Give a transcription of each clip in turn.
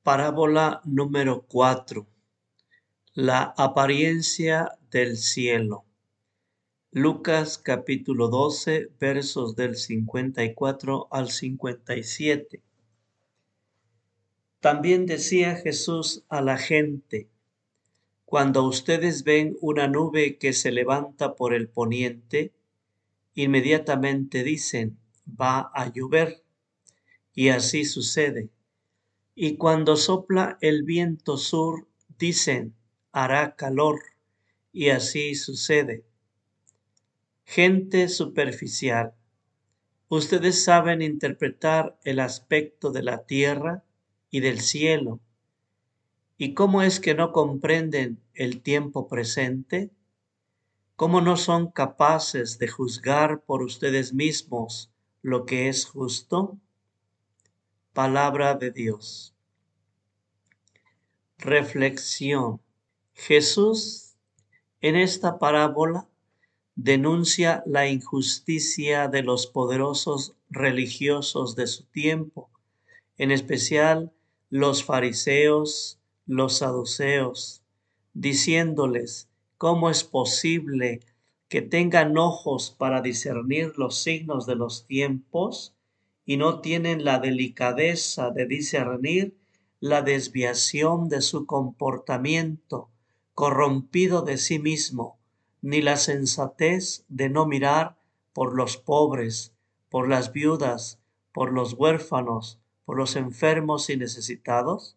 Parábola número 4. La apariencia del cielo. Lucas capítulo 12, versos del 54 al 57. También decía Jesús a la gente: cuando ustedes ven una nube que se levanta por el poniente, inmediatamente dicen: va a llover, y así sucede. Y cuando sopla el viento sur, dicen: hará calor, y así sucede. Gente superficial, ustedes saben interpretar el aspecto de la tierra y del cielo. ¿Y cómo es que no comprenden el tiempo presente? ¿Cómo no son capaces de juzgar por ustedes mismos lo que es justo? Palabra de Dios. Reflexión. Jesús en esta parábola denuncia la injusticia de los poderosos religiosos de su tiempo, en especial los fariseos, los saduceos, diciéndoles: ¿cómo es posible que tengan ojos para discernir los signos de los tiempos y no tienen la delicadeza de discernir la desviación de su comportamiento corrompido de sí mismo, ni la sensatez de no mirar por los pobres, por las viudas, por los huérfanos, por los enfermos y necesitados?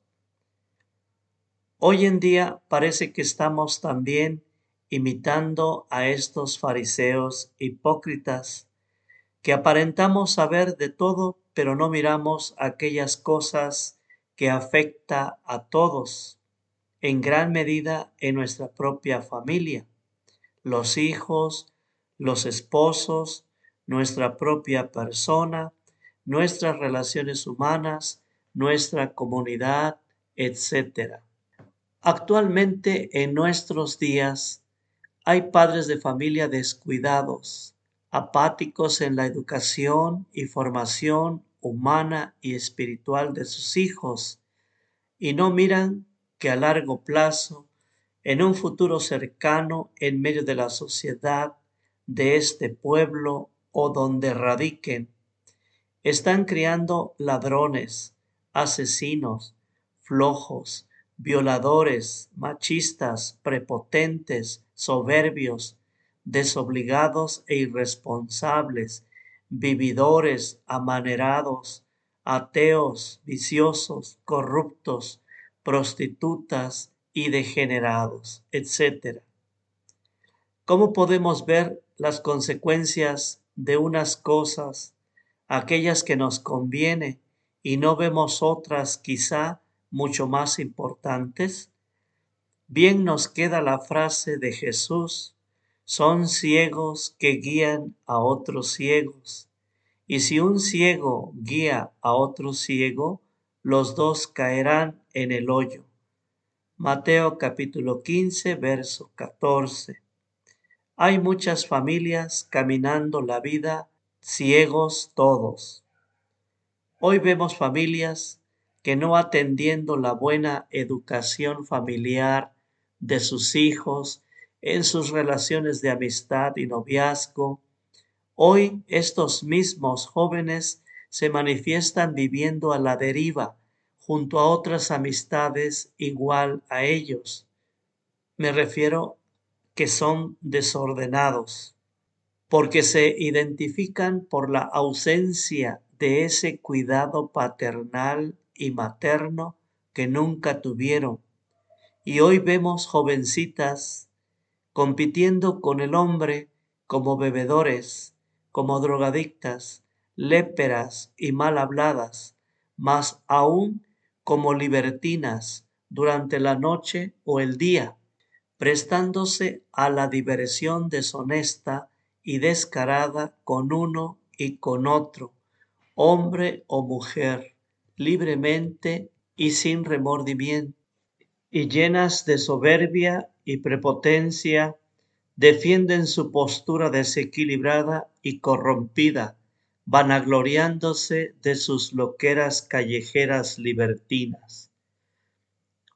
Hoy en día parece que estamos también imitando a estos fariseos hipócritas, que aparentamos saber de todo, pero no miramos aquellas cosas que afectan a todos, en gran medida en nuestra propia familia, los hijos, los esposos, nuestra propia persona, nuestras relaciones humanas, nuestra comunidad, etc. Actualmente en nuestros días hay padres de familia descuidados, apáticos en la educación y formación humana y espiritual de sus hijos, y no miran que a largo plazo, en un futuro cercano, en medio de la sociedad de este pueblo o donde radiquen, están criando ladrones, asesinos, flojos, violadores, machistas, prepotentes, soberbios, desobligados e irresponsables, vividores, amanerados, ateos, viciosos, corruptos, prostitutas y degenerados, etc. ¿Cómo podemos ver las consecuencias de unas cosas, aquellas que nos conviene, y no vemos otras quizá mucho más importantes? Bien nos queda la frase de Jesús: son ciegos que guían a otros ciegos. Y si un ciego guía a otro ciego, los dos caerán en el hoyo. Mateo capítulo 15, verso 14. Hay muchas familias caminando la vida ciegos todos. Hoy vemos familias que, no atendiendo la buena educación familiar de sus hijos en sus relaciones de amistad y noviazgo, hoy estos mismos jóvenes se manifiestan viviendo a la deriva junto a otras amistades igual a ellos. Me refiero que son desordenados, porque se identifican por la ausencia de ese cuidado paternal y materno que nunca tuvieron. Y hoy vemos jovencitas compitiendo con el hombre como bebedores, como drogadictas, léperas y mal habladas, más aún como libertinas durante la noche o el día, prestándose a la diversión deshonesta y descarada con uno y con otro, hombre o mujer, libremente y sin remordimiento, y llenas de soberbia y prepotencia, defienden su postura desequilibrada y corrompida, vanagloriándose de sus loqueras callejeras libertinas.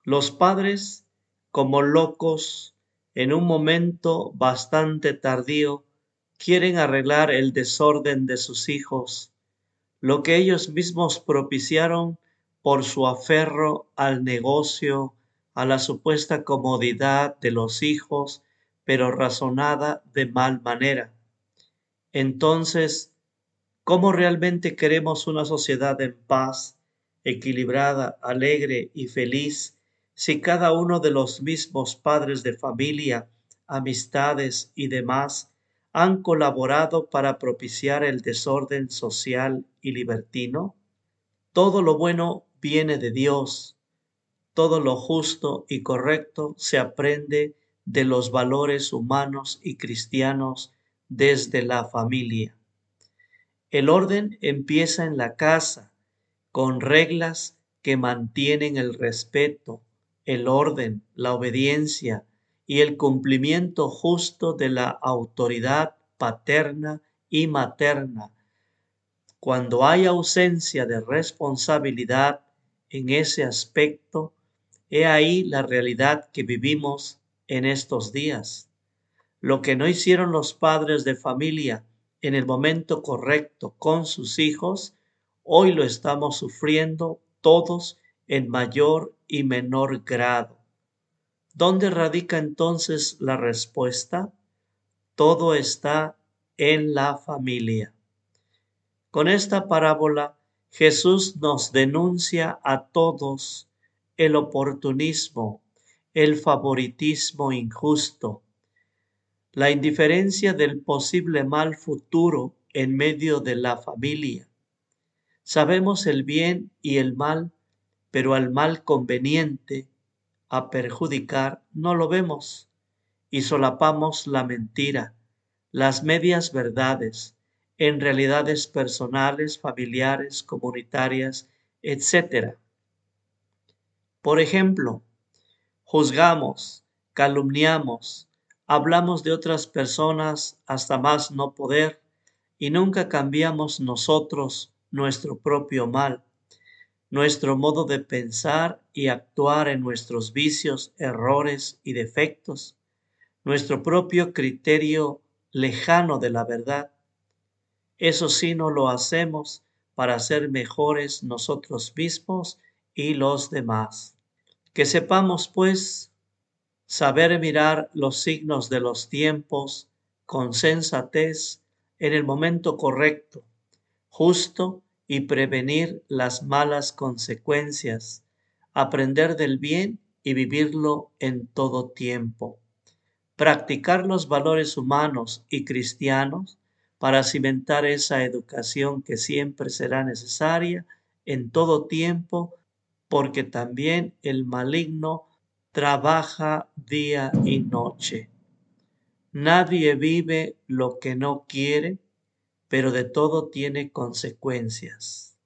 Los padres, como locos, en un momento bastante tardío, quieren arreglar el desorden de sus hijos, lo que ellos mismos propiciaron por su aferro al negocio, a la supuesta comodidad de los hijos, pero razonada de mal manera. Entonces, ¿cómo realmente queremos una sociedad en paz, equilibrada, alegre y feliz si cada uno de los mismos padres de familia, amistades y demás han colaborado para propiciar el desorden social y libertino? Todo lo bueno viene de Dios, todo lo justo y correcto se aprende de los valores humanos y cristianos desde la familia. El orden empieza en la casa, con reglas que mantienen el respeto, el orden, la obediencia y el cumplimiento justo de la autoridad paterna y materna. Cuando hay ausencia de responsabilidad en ese aspecto, he ahí la realidad que vivimos en estos días. Lo que no hicieron los padres de familia en el momento correcto con sus hijos, hoy lo estamos sufriendo todos en mayor y menor grado. ¿Dónde radica entonces la respuesta? Todo está en la familia. Con esta parábola, Jesús nos denuncia a todos el oportunismo, el favoritismo injusto, la indiferencia del posible mal futuro en medio de la familia. Sabemos el bien y el mal, pero al mal conveniente, a perjudicar, no lo vemos y solapamos la mentira, las medias verdades, en realidades personales, familiares, comunitarias, etc. Por ejemplo, juzgamos, calumniamos, hablamos de otras personas hasta más no poder y nunca cambiamos nosotros nuestro propio mal, nuestro modo de pensar y actuar en nuestros vicios, errores y defectos, nuestro propio criterio lejano de la verdad. Eso sí no lo hacemos para ser mejores nosotros mismos y los demás. Que sepamos, pues, saber mirar los signos de los tiempos con sensatez en el momento correcto, justo y prevenir las malas consecuencias, aprender del bien y vivirlo en todo tiempo. Practicar los valores humanos y cristianos para cimentar esa educación que siempre será necesaria en todo tiempo, porque también el maligno trabaja día y noche. Nadie vive lo que no quiere, pero de todo tiene consecuencias.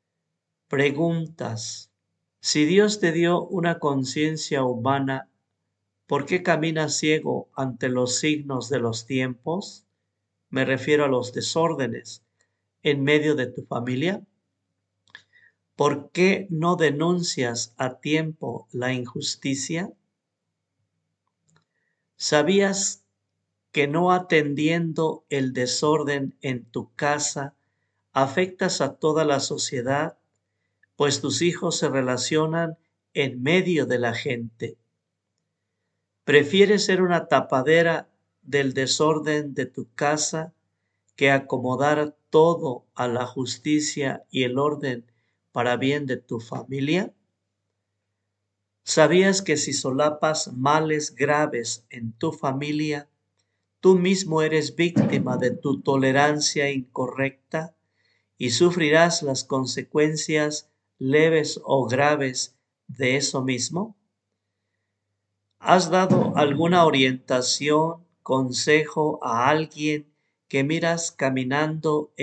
Preguntas. Si Dios te dio una conciencia humana, ¿por qué caminas ciego ante los signos de los tiempos? Me refiero a los desórdenes en medio de tu familia. ¿Por qué no denuncias a tiempo la injusticia? ¿Sabías que no atendiendo el desorden en tu casa afectas a toda la sociedad, pues tus hijos se relacionan en medio de la gente? ¿Prefieres ser una tapadera del desorden de tu casa que acomodar todo a la justicia y el orden para bien de tu familia? ¿Sabías que si solapas males graves en tu familia, tú mismo eres víctima de tu tolerancia incorrecta y sufrirás las consecuencias leves o graves de eso mismo? ¿Has dado alguna orientación, consejo a alguien que miras caminando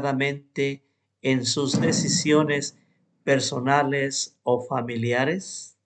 equivocadamente en sus decisiones personales o familiares?